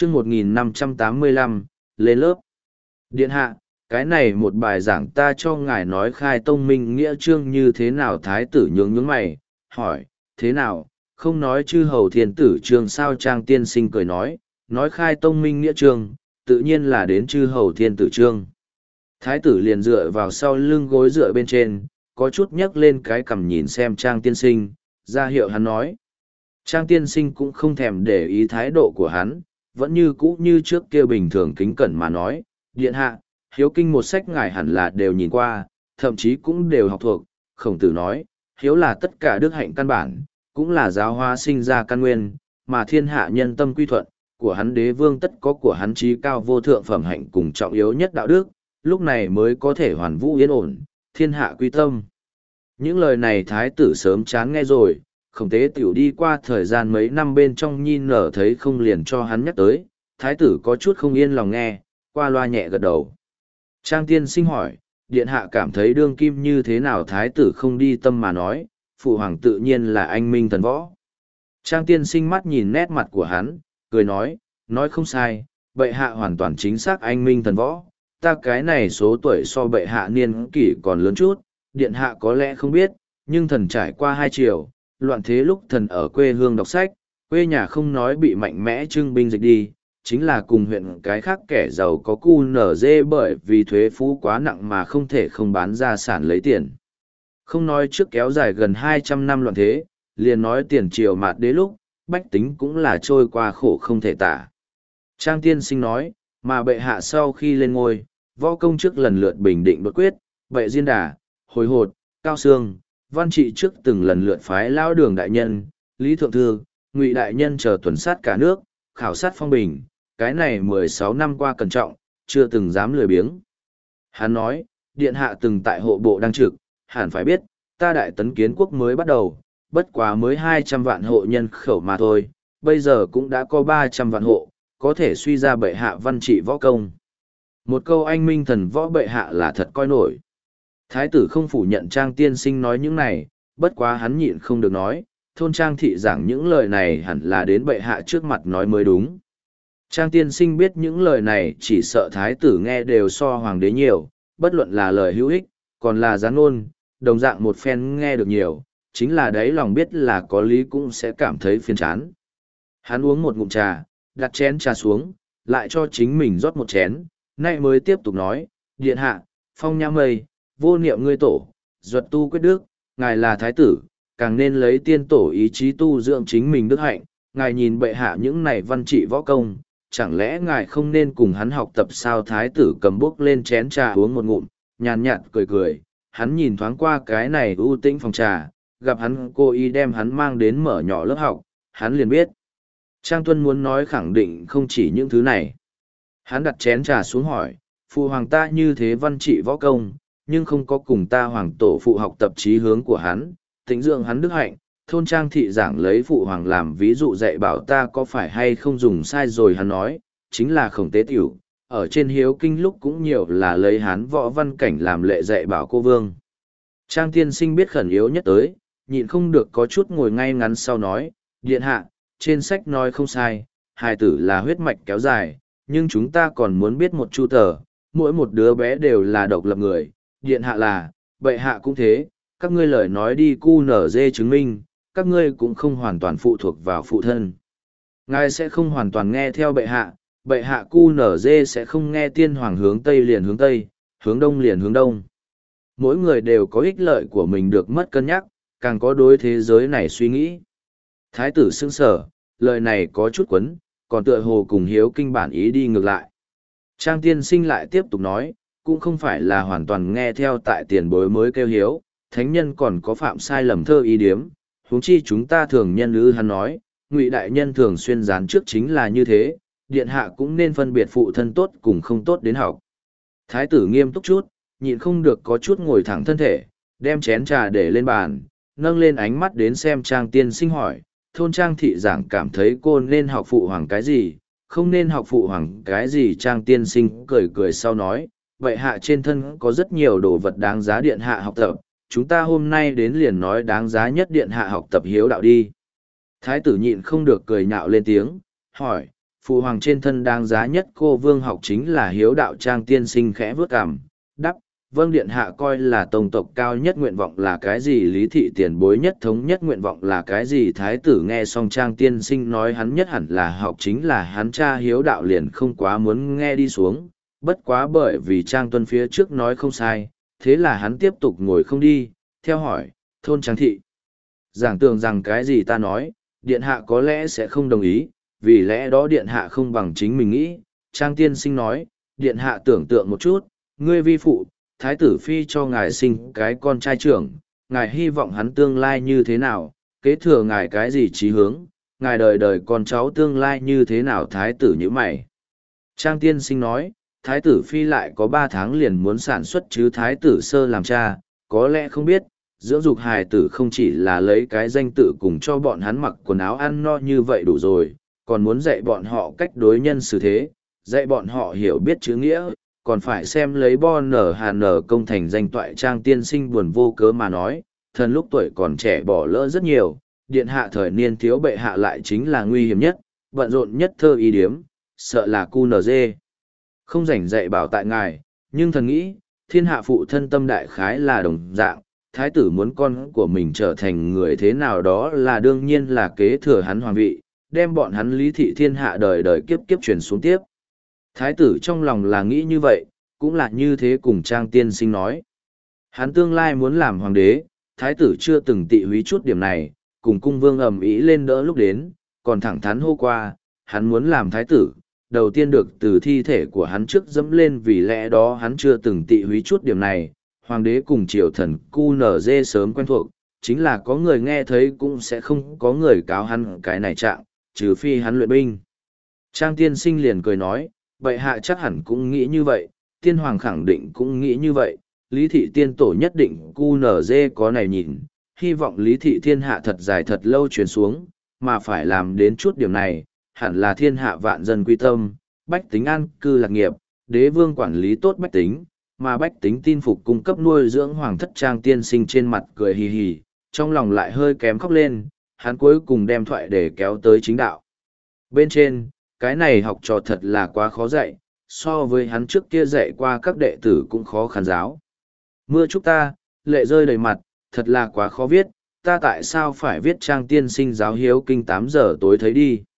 chương 1585, lên lớp. Điện hạ, cái này một bài giảng ta cho ngài nói khai tông minh nghĩa chương như thế nào? Thái tử nhướng mày, hỏi, thế nào, không nói chư hầu thiên tử chương sao? Trang tiên sinh cười nói khai tông minh nghĩa chương, tự nhiên là đến chư hầu thiên tử chương. Thái tử liền dựa vào sau lưng gối dựa bên trên, có chút nhấc lên cái cằm nhìn xem Trang tiên sinh, ra hiệu hắn nói. Trang tiên sinh cũng không thèm để ý thái độ của hắn, vẫn như cũ như trước kia bình thường kính cẩn mà nói, điện hạ, hiếu kinh một sách ngài hẳn là đều nhìn qua, thậm chí cũng đều học thuộc. Khổng Tử nói, hiếu là tất cả đức hạnh căn bản, cũng là giáo hóa sinh ra căn nguyên, mà thiên hạ nhân tâm quy thuận, của hắn đế vương tất có của hắn trí cao vô thượng phẩm hạnh cùng trọng yếu nhất đạo đức, lúc này mới có thể hoàn vũ yên ổn, thiên hạ quy tâm. Những lời này thái tử sớm chán nghe rồi, Khổng Tế tiểu đi qua thời gian mấy năm bên trong nhi nở thấy không liền cho hắn nhắc tới, thái tử có chút không yên lòng nghe, qua loa nhẹ gật đầu. Trang tiên sinh hỏi, điện hạ cảm thấy đương kim như thế nào? Thái tử không đi tâm mà nói, phụ hoàng tự nhiên là anh minh thần võ. Trang tiên sinh mắt nhìn nét mặt của hắn, cười nói không sai, bệ hạ hoàn toàn chính xác anh minh thần võ, ta cái này số tuổi so bệ hạ niên kỷ còn lớn chút, điện hạ có lẽ không biết, nhưng thần trải qua 2 triều, loạn thế lúc thần ở quê hương đọc sách, quê nhà không nói bị mạnh mẽ trưng binh dịch đi, chính là cùng huyện cái khác kẻ giàu có cu nở dê bởi vì thuế phú quá nặng mà không thể không bán gia sản lấy tiền. Không nói trước kéo dài gần 200 năm loạn thế, liền nói tiền triều mạt đế lúc, bách tính cũng là trôi qua khổ không thể tả. Trang tiên sinh nói, mà bệ hạ sau khi lên ngôi, võ công trước lần lượt bình định đột quyết, bệ diên đà, hồi hột, cao sương, văn trị trước từng lần lượt phái lão đường đại nhân, lý thượng thư, ngụy đại nhân chờ tuần sát cả nước, khảo sát phong bình, cái này 16 năm qua cẩn trọng, chưa từng dám lười biếng. Hắn nói, điện hạ từng tại hộ bộ đang trực, hẳn phải biết, ta đại tấn kiến quốc mới bắt đầu, bất quá mới 200 vạn hộ nhân khẩu mà thôi, bây giờ cũng đã có 300 vạn hộ, có thể suy ra bệ hạ văn trị võ công. Một câu anh minh thần võ bệ hạ là thật coi nổi. Thái tử không phủ nhận Trang tiên sinh nói những này, bất quá hắn nhịn không được nói, thôn Trang thị giảng những lời này hẳn là đến bệ hạ trước mặt nói mới đúng. Trang tiên sinh biết những lời này chỉ sợ thái tử nghe đều so hoàng đế nhiều, bất luận là lời hữu ích, còn là gián ngôn, đồng dạng một phen nghe được nhiều, chính là đấy lòng biết là có lý cũng sẽ cảm thấy phiền chán. Hắn uống một ngụm trà, đặt chén trà xuống, lại cho chính mình rót một chén, nay mới tiếp tục nói, điện hạ, phong nhã mây, vô niệm ngươi tổ, duật tu quyết đức, ngài là thái tử, càng nên lấy tiên tổ ý chí tu dưỡng chính mình đức hạnh, ngài nhìn bệ hạ những này văn trị võ công, chẳng lẽ ngài không nên cùng hắn học tập sao? Thái tử cầm bốc lên chén trà uống một ngụm, nhàn nhạt cười, hắn nhìn thoáng qua cái này ưu tĩnh phòng trà, gặp hắn cố ý đem hắn mang đến mở nhỏ lớp học, hắn liền biết. Trang Tuân muốn nói khẳng định không chỉ những thứ này. Hắn đặt chén trà xuống hỏi, phụ hoàng ta như thế văn trị võ công, nhưng không có cùng ta hoàng tổ phụ học tập chí hướng của hắn, tĩnh dưỡng hắn đức hạnh, thôn Trang thị giảng lấy phụ hoàng làm ví dụ dạy bảo ta có phải hay không dùng sai rồi. Hắn nói, chính là Khổng Tế tiểu, ở trên hiếu kinh lúc cũng nhiều là lấy hán võ văn cảnh làm lệ dạy bảo cô vương. Trang tiên sinh biết khẩn yếu nhất tới, nhịn không được có chút ngồi ngay ngắn sau nói, điện hạ, trên sách nói không sai, hài tử là huyết mạch kéo dài, nhưng chúng ta còn muốn biết một chu tờ, mỗi một đứa bé đều là độc lập người, điện hạ là, bệ hạ cũng thế, các ngươi lời nói đi cu nở dê chứng minh, các ngươi cũng không hoàn toàn phụ thuộc vào phụ thân. Ngài sẽ không hoàn toàn nghe theo bệ hạ cu nở dê sẽ không nghe tiên hoàng hướng Tây liền hướng Tây, hướng Đông liền hướng Đông. Mỗi người đều có ích lợi của mình được mất cân nhắc, càng có đối thế giới này suy nghĩ. Thái tử sững sờ, lời này có chút quấn, còn tựa hồ cùng hiếu kinh bản ý đi ngược lại. Trang tiên sinh lại tiếp tục nói, cũng không phải là hoàn toàn nghe theo tại tiền bối mới kêu hiếu, thánh nhân còn có phạm sai lầm thơ ý điếm, huống chi chúng ta thường nhân ư. Hắn nói, Ngụy đại nhân thường xuyên gián trước chính là như thế, điện hạ cũng nên phân biệt phụ thân tốt cùng không tốt đến học. Thái tử nghiêm túc chút, nhịn không được có chút ngồi thẳng thân thể, đem chén trà để lên bàn, nâng lên ánh mắt đến xem Trang tiên sinh hỏi, thôn Trang thị giảng cảm thấy cô nên học phụ hoàng cái gì, không nên học phụ hoàng cái gì? Trang tiên sinh cười sau nói, vậy hạ trên thân có rất nhiều đồ vật đáng giá điện hạ học tập, chúng ta hôm nay đến liền nói đáng giá nhất điện hạ học tập hiếu đạo đi. Thái tử nhịn không được cười nhạo lên tiếng, hỏi, phụ hoàng trên thân đáng giá nhất cô vương học chính là hiếu đạo. Trang tiên sinh khẽ vớt cằm, đắp, vâng điện hạ coi là tông tộc cao nhất nguyện vọng là cái gì, Lý thị tiền bối nhất thống nhất nguyện vọng là cái gì. Thái tử nghe xong Trang tiên sinh nói hắn nhất hẳn là học chính là hắn cha hiếu đạo liền không quá muốn nghe đi xuống, bất quá bởi vì Trang tuân phía trước nói không sai, thế là hắn tiếp tục ngồi không đi, theo hỏi, thôn Trang thị. Giảng tưởng rằng cái gì ta nói, điện hạ có lẽ sẽ không đồng ý, vì lẽ đó điện hạ không bằng chính mình nghĩ. Trang tiên sinh nói, điện hạ tưởng tượng một chút, ngươi vi phụ, thái tử phi cho ngài sinh cái con trai trưởng, ngài hy vọng hắn tương lai như thế nào, kế thừa ngài cái gì chí hướng, ngài đời đời con cháu tương lai như thế nào. Thái tử như mày. Trang tiên sinh nói, thái tử phi lại có 3 tháng liền muốn sản xuất chứ. Thái tử sơ làm cha, có lẽ không biết, dưỡng dục hài tử không chỉ là lấy cái danh tự cùng cho bọn hắn mặc quần áo ăn no như vậy đủ rồi, còn muốn dạy bọn họ cách đối nhân xử thế, dạy bọn họ hiểu biết chữ nghĩa, còn phải xem lấy bo nở hà nở công thành danh toại. Trang tiên sinh buồn vô cớ mà nói, thần lúc tuổi còn trẻ bỏ lỡ rất nhiều, điện hạ thời niên thiếu bệ hạ lại chính là nguy hiểm nhất, bận rộn nhất thơ y điếm, sợ là cu nở dê. Không rảnh dạy bảo tại ngài, nhưng thần nghĩ, thiên hạ phụ thân tâm đại khái là đồng dạng, thái tử muốn con của mình trở thành người thế nào đó là đương nhiên là kế thừa hắn hoàng vị, đem bọn hắn lý thị thiên hạ đời đời kiếp kiếp truyền xuống tiếp. Thái tử trong lòng là nghĩ như vậy, cũng là như thế cùng Trang tiên sinh nói. Hắn tương lai muốn làm hoàng đế, thái tử chưa từng tị húy chút điểm này, cùng cung vương ầm ĩ lên đỡ lúc đến, còn thẳng thắn hô qua, hắn muốn làm thái tử, đầu tiên được từ thi thể của hắn trước dẫm lên, vì lẽ đó hắn chưa từng tị húy chút điểm này. Hoàng đế cùng triều thần QNZ sớm quen thuộc, chính là có người nghe thấy cũng sẽ không có người cáo hắn cái này trạng, trừ phi hắn luyện binh. Trang tiên sinh liền cười nói, bệ hạ chắc hẳn cũng nghĩ như vậy, tiên hoàng khẳng định cũng nghĩ như vậy, lý thị tiên tổ nhất định QNZ có này nhìn, hy vọng lý thị thiên hạ thật dài thật lâu truyền xuống, mà phải làm đến chút điểm này, hẳn là thiên hạ vạn dân quy tâm, bách tính an cư lạc nghiệp, đế vương quản lý tốt bách tính, mà bách tính tin phục cung cấp nuôi dưỡng hoàng thất. Trang tiên sinh trên mặt cười hì hì, trong lòng lại hơi kém khóc lên, hắn cuối cùng đem thoại để kéo tới chính đạo. Bên trên, cái này học trò thật là quá khó dạy, so với hắn trước kia dạy qua các đệ tử cũng khó khăn giáo. Mưa chúc ta, lệ rơi đầy mặt, thật là quá khó viết, ta tại sao phải viết. Trang tiên sinh giáo hiếu kinh 8 giờ tối thấy đi.